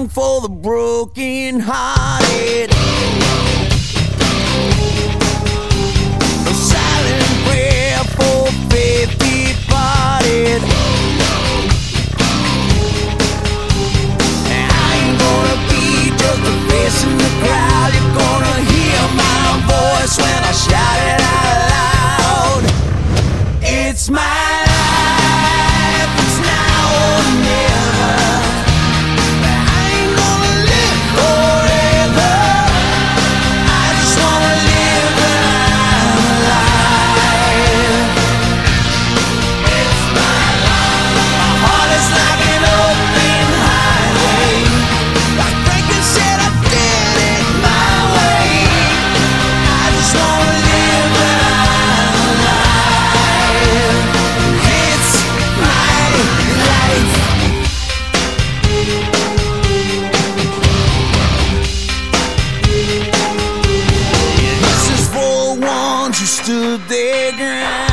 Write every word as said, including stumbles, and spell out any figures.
song for the broken hearted. A silent prayer for faith departed. I ain't gonna be just a face in the crowd. You're gonna hear my voice when I shout it out loud. It's my life, it's now or never. I ain't gonna live forever. I just wanna live when I'm alive. It's my life. My heart is like an open highway. Like Franklin said, I did it my way. I just wanna live when I'm alive. It's my life. This is for ones who stood their ground.